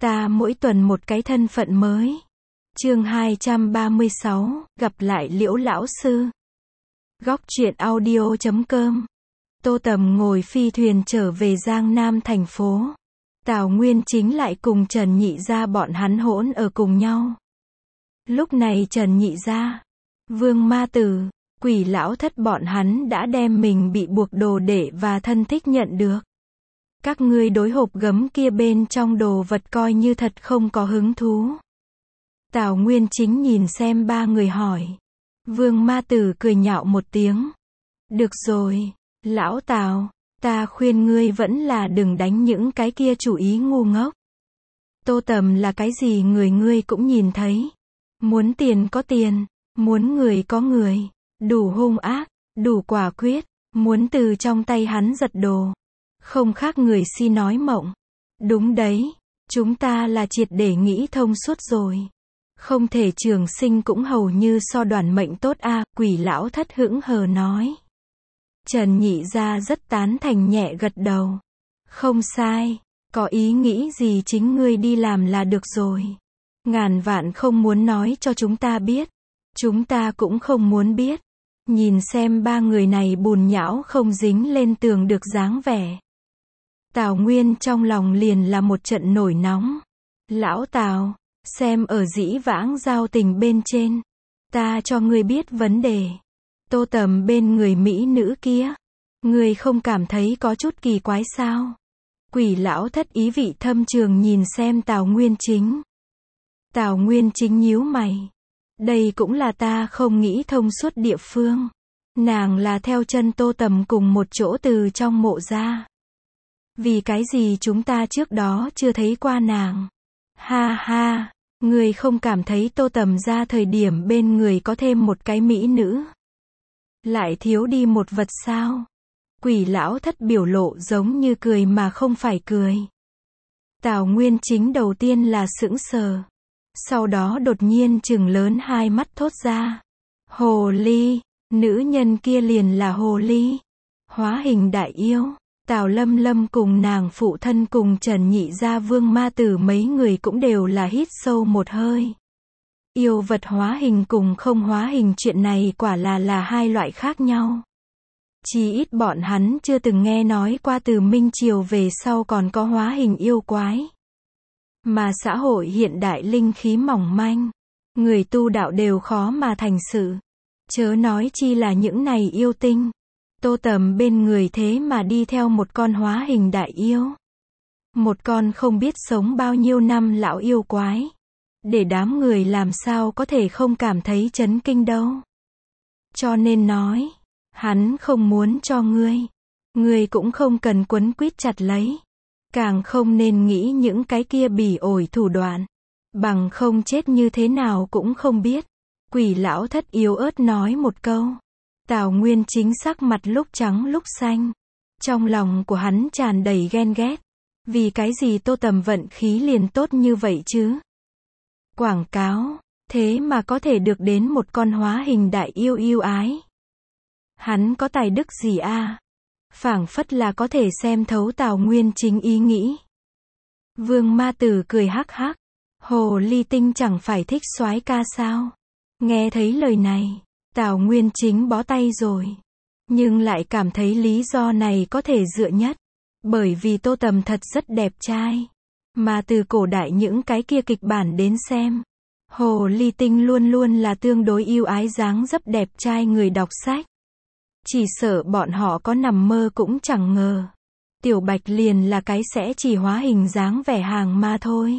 Ta mỗi tuần một cái thân phận mới. Chương 236, gặp lại Liễu lão sư. Góc truyện audio.com. Tô Tầm ngồi phi thuyền trở về Giang Nam thành phố. Tào Nguyên Chính lại cùng Trần Nhị Gia bọn hắn hỗn ở cùng nhau. Lúc này Trần Nhị Gia, Vương Ma Tử, Quỷ Lão Thất bọn hắn đã đem mình bị buộc đồ đệ và thân thích nhận được. Các ngươi đối hộp gấm kia bên trong đồ vật coi như thật không có hứng thú. Tào Nguyên Chính nhìn xem ba người hỏi. Vương Ma Tử cười nhạo một tiếng. Được rồi, lão Tào, ta khuyên ngươi vẫn là đừng đánh những cái kia chủ ý ngu ngốc. Tô Tầm là cái gì người ngươi cũng nhìn thấy. Muốn tiền có tiền, muốn người có người, đủ hung ác, đủ quả quyết, muốn từ trong tay hắn giật đồ. Không khác người si nói mộng. Đúng đấy, chúng ta là triệt để nghĩ thông suốt rồi. Không thể trường sinh cũng hầu như so đoản mệnh tốt a. Quỷ Lão Thất hững hờ nói. Trần Nhị Gia rất tán thành nhẹ gật đầu. Không sai, có ý nghĩ gì chính ngươi đi làm là được rồi. Ngàn vạn không muốn nói cho chúng ta biết. Chúng ta cũng không muốn biết. Nhìn xem ba người này bùn nhão không dính lên tường được dáng vẻ. Tào Nguyên trong lòng liền là một trận nổi nóng. Lão Tào, xem ở dĩ vãng giao tình bên trên, ta cho ngươi biết vấn đề. Tô Tầm bên người mỹ nữ kia, ngươi không cảm thấy có chút kỳ quái sao? Quỷ Lão Thất ý vị thâm trường nhìn xem Tào Nguyên Chính. Tào Nguyên Chính nhíu mày. Đây cũng là ta không nghĩ thông suốt địa phương. Nàng là theo chân Tô Tầm cùng một chỗ từ trong mộ ra. Vì cái gì chúng ta trước đó chưa thấy qua nàng? Ha ha, người không cảm thấy Tô Tầm ra thời điểm bên người có thêm một cái mỹ nữ? Lại thiếu đi một vật sao? Quỷ Lão Thất biểu lộ giống như cười mà không phải cười. Tào Nguyên Chính đầu tiên là sững sờ. Sau đó đột nhiên trừng lớn hai mắt thốt ra. Hồ ly, nữ nhân kia liền là hồ ly. Hóa hình đại yêu. Tào Lâm Lâm cùng nàng phụ thân cùng Trần Nhị Gia Vương Ma Tử mấy người cũng đều là hít sâu một hơi. Yêu vật hóa hình cùng không hóa hình chuyện này quả là hai loại khác nhau. Chỉ ít bọn hắn chưa từng nghe nói qua từ Minh Triều về sau còn có hóa hình yêu quái. Mà xã hội hiện đại linh khí mỏng manh, người tu đạo đều khó mà thành sự. Chớ nói chi là những này yêu tinh. Tô Tầm bên người thế mà đi theo một con hóa hình đại yêu. Một con không biết sống bao nhiêu năm lão yêu quái. Để đám người làm sao có thể không cảm thấy chấn kinh đâu. Cho nên nói, hắn không muốn cho ngươi. Ngươi cũng không cần quấn quýt chặt lấy. Càng không nên nghĩ những cái kia bỉ ổi thủ đoạn. Bằng không chết như thế nào cũng không biết. Quỷ Lão Thất yếu ớt nói một câu. Tào Nguyên Chính sắc mặt lúc trắng lúc xanh. Trong lòng của hắn tràn đầy ghen ghét. Vì cái gì Tô Tầm vận khí liền tốt như vậy chứ? Quảng cáo, thế mà có thể được đến một con hóa hình đại yêu yêu ái. Hắn có tài đức gì a? Phảng phất là có thể xem thấu Tào Nguyên Chính ý nghĩ. Vương Ma Tử cười hắc hắc. Hồ ly tinh chẳng phải thích soái ca sao? Nghe thấy lời này, Tào Nguyên Chính bó tay rồi. Nhưng lại cảm thấy lý do này có thể dựa nhất. Bởi vì Tô Tầm thật rất đẹp trai. Mà từ cổ đại những cái kia kịch bản đến xem, hồ ly tinh luôn luôn là tương đối yêu ái dáng dấp đẹp trai người đọc sách. Chỉ sợ bọn họ có nằm mơ cũng chẳng ngờ. Tiểu Bạch liền là cái sẽ chỉ hóa hình dáng vẻ hàng ma thôi.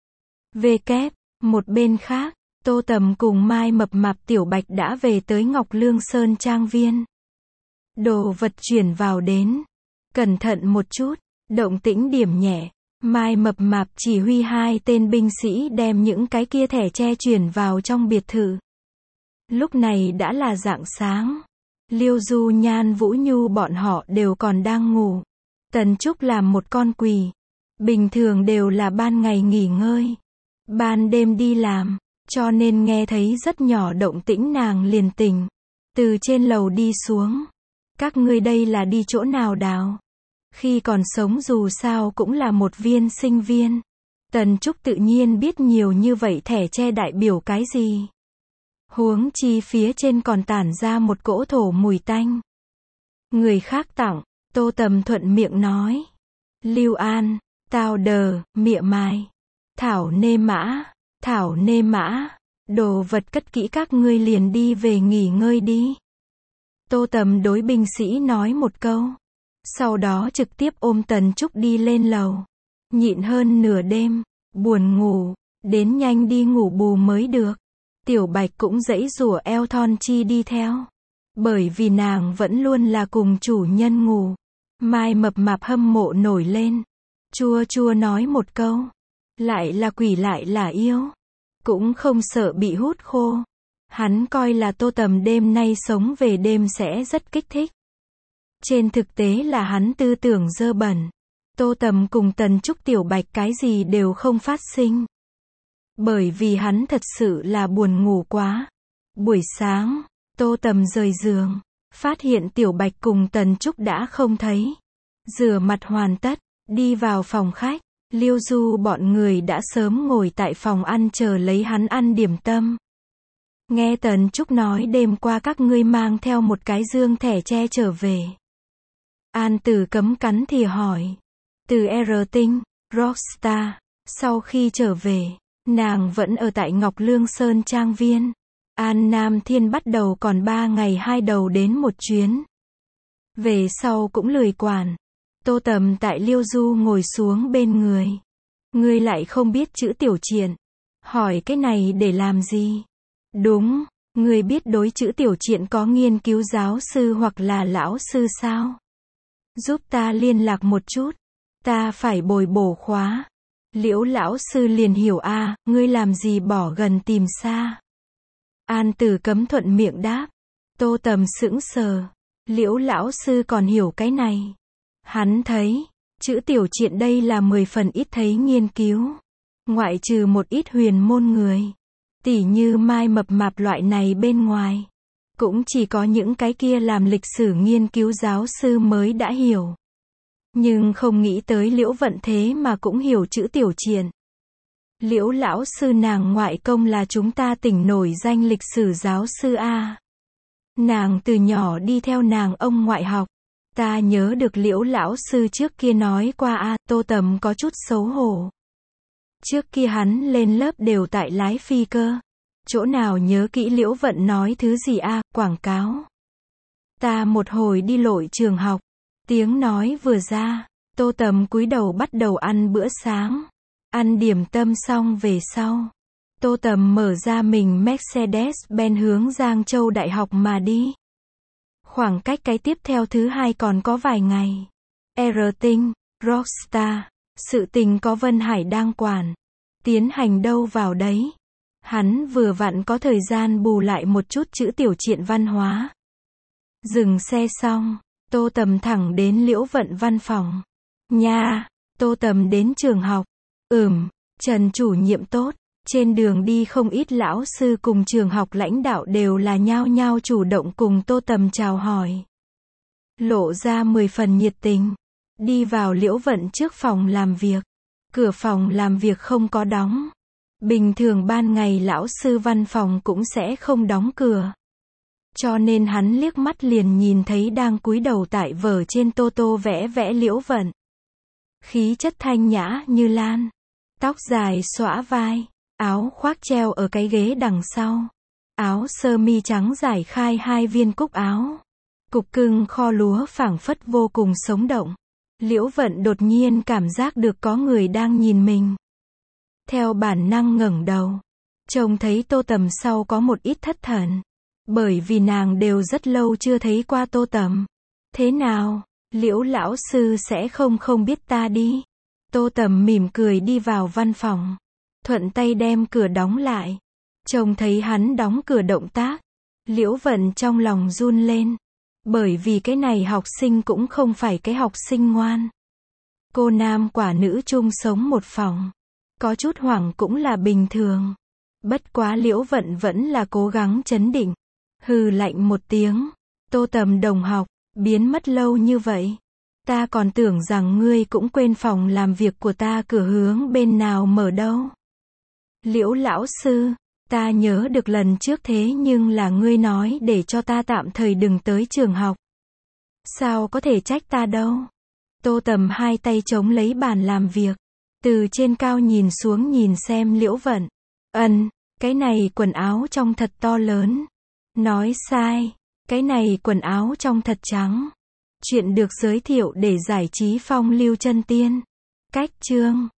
Một bên khác, Tô Tầm cùng Mai Mập Mạp Tiểu Bạch đã về tới Ngọc Lương Sơn Trang Viên. Đồ vật chuyển vào đến. Cẩn thận một chút, động tĩnh điểm nhẹ. Mai Mập Mạp chỉ huy hai tên binh sĩ đem những cái kia thẻ tre chuyển vào trong biệt thự. Lúc này đã là rạng sáng. Liêu Du Nhan Vũ Nhu bọn họ đều còn đang ngủ. Tần Trúc làm một con quỳ. Bình thường đều là ban ngày nghỉ ngơi, ban đêm đi làm, cho nên nghe thấy rất nhỏ động tĩnh nàng liền tỉnh. Từ trên lầu đi xuống. Các ngươi đây là đi chỗ nào đào? Khi còn sống dù sao cũng là một viên sinh viên. Tần Trúc tự nhiên biết nhiều như vậy thẻ tre đại biểu cái gì. Huống chi phía trên còn tản ra một cỗ thổ mùi tanh. Người khác tặng, Tô Tầm thuận miệng nói. Lưu An, tao đờ, mịa mai. Thảo nê mã, đồ vật cất kỹ các ngươi liền đi về nghỉ ngơi đi. Tô Tầm đối binh sĩ nói một câu. Sau đó trực tiếp ôm Tần Trúc đi lên lầu. Nhịn hơn nửa đêm, buồn ngủ, đến nhanh đi ngủ bù mới được. Tiểu Bạch cũng giãy giụa eo thon chi đi theo. Bởi vì nàng vẫn luôn là cùng chủ nhân ngủ. Mai mập mạp hâm mộ nổi lên. Chua chua nói một câu. Lại là quỷ lại là yêu. Cũng không sợ bị hút khô. Hắn coi là Tô Tầm đêm nay sống về đêm sẽ rất kích thích. Trên thực tế là hắn tư tưởng dơ bẩn. Tô Tầm cùng Tần Trúc Tiểu Bạch cái gì đều không phát sinh. Bởi vì hắn thật sự là buồn ngủ quá. Buổi sáng, Tô Tầm rời giường, phát hiện Tiểu Bạch cùng Tần Trúc đã không thấy. Rửa mặt hoàn tất, đi vào phòng khách, Liêu Du bọn người đã sớm ngồi tại phòng ăn chờ lấy hắn ăn điểm tâm. Nghe Tần Trúc nói đêm qua các ngươi mang theo một cái dương thẻ tre trở về. An Tử Cấm cắn thìa hỏi. Từ R Tinh, Rockstar, sau khi trở về, nàng vẫn ở tại Ngọc Lương Sơn Trang Viên. An Nam Thiên bắt đầu còn 3 ngày 2 đầu đến một chuyến. Về sau cũng lười quản. Tô Tầm tại Liêu Du ngồi xuống bên người. Ngươi lại không biết chữ tiểu triện. Hỏi cái này để làm gì? Đúng, ngươi biết đối chữ tiểu triện có nghiên cứu giáo sư hoặc là lão sư sao? Giúp ta liên lạc một chút. Ta phải bồi bổ khóa. Liễu lão sư liền hiểu a, ngươi làm gì bỏ gần tìm xa. An Tử Cấm thuận miệng đáp. Tô Tầm sững sờ. Liễu lão sư còn hiểu cái này. Hắn thấy, chữ tiểu triện đây là 10 phần ít thấy nghiên cứu. Ngoại trừ một ít huyền môn người. Tỉ như Mai mập mạp loại này bên ngoài. Cũng chỉ có những cái kia làm lịch sử nghiên cứu giáo sư mới đã hiểu. Nhưng không nghĩ tới Liễu Vận thế mà cũng hiểu chữ tiểu triện. Liễu lão sư nàng ngoại công là chúng ta tỉnh nổi danh lịch sử giáo sư A. Nàng từ nhỏ đi theo nàng ông ngoại học. Ta nhớ được Liễu lão sư trước kia nói qua A. Tô Tầm có chút xấu hổ. Trước kia hắn lên lớp đều tại lái phi cơ. Chỗ nào nhớ kỹ Liễu Vận nói thứ gì A. Quảng cáo. Ta một hồi đi lội trường học. Tiếng nói vừa ra, Tô Tầm cúi đầu bắt đầu ăn bữa sáng. Ăn điểm tâm xong về sau, Tô Tầm mở ra mình Mercedes-Benz hướng Giang Châu Đại học mà đi. Khoảng cách cái tiếp theo thứ hai còn có vài ngày. R Tinh, Rockstar, sự tình có Vân Hải đang quản. Tiến hành đâu vào đấy. Hắn vừa vặn có thời gian bù lại một chút chữ tiểu triện văn hóa. Dừng xe xong, Tô Tầm thẳng đến Liễu Vận văn phòng. Nha, Tô Tầm đến trường học. Trần chủ nhiệm tốt. Trên đường đi không ít lão sư cùng trường học lãnh đạo đều là nhao nhao chủ động cùng Tô Tầm chào hỏi. Lộ ra 10 phần nhiệt tình. Đi vào Liễu Vận trước phòng làm việc. Cửa phòng làm việc không có đóng. Bình thường ban ngày lão sư văn phòng cũng sẽ không đóng cửa. Cho nên hắn liếc mắt liền nhìn thấy đang cúi đầu tại vở trên tô tô vẽ vẽ Liễu Vận. Khí chất thanh nhã như lan. Tóc dài xõa vai. Áo khoác treo ở cái ghế đằng sau. Áo sơ mi trắng giải khai 2 viên cúc áo. Cục cưng kho lúa phảng phất vô cùng sống động. Liễu Vận đột nhiên cảm giác được có người đang nhìn mình. Theo bản năng ngẩng đầu. Trông thấy Tô Tầm sau có một ít thất thần. Bởi vì nàng đều rất lâu chưa thấy qua Tô Tầm. Thế nào, Liễu lão sư sẽ không biết ta đi. Tô Tầm mỉm cười đi vào văn phòng. Thuận tay đem cửa đóng lại. Trông thấy hắn đóng cửa động tác. Liễu Vận trong lòng run lên. Bởi vì cái này học sinh cũng không phải cái học sinh ngoan. Cô nam quả nữ chung sống một phòng. Có chút hoảng cũng là bình thường. Bất quá Liễu Vận vẫn là cố gắng trấn định. Hừ lạnh một tiếng. Tô Tầm đồng học, biến mất lâu như vậy. Ta còn tưởng rằng ngươi cũng quên phòng làm việc của ta cửa hướng bên nào mở đâu. Liễu lão sư, ta nhớ được lần trước thế nhưng là ngươi nói để cho ta tạm thời đừng tới trường học. Sao có thể trách ta đâu. Tô Tầm hai tay chống lấy bàn làm việc. Từ trên cao nhìn xuống nhìn xem Liễu Vận. Cái này quần áo trong thật to lớn. Nói sai. Cái này quần áo trong thật trắng. Chuyện được giới thiệu để giải trí phong lưu chân tiên. Cách chương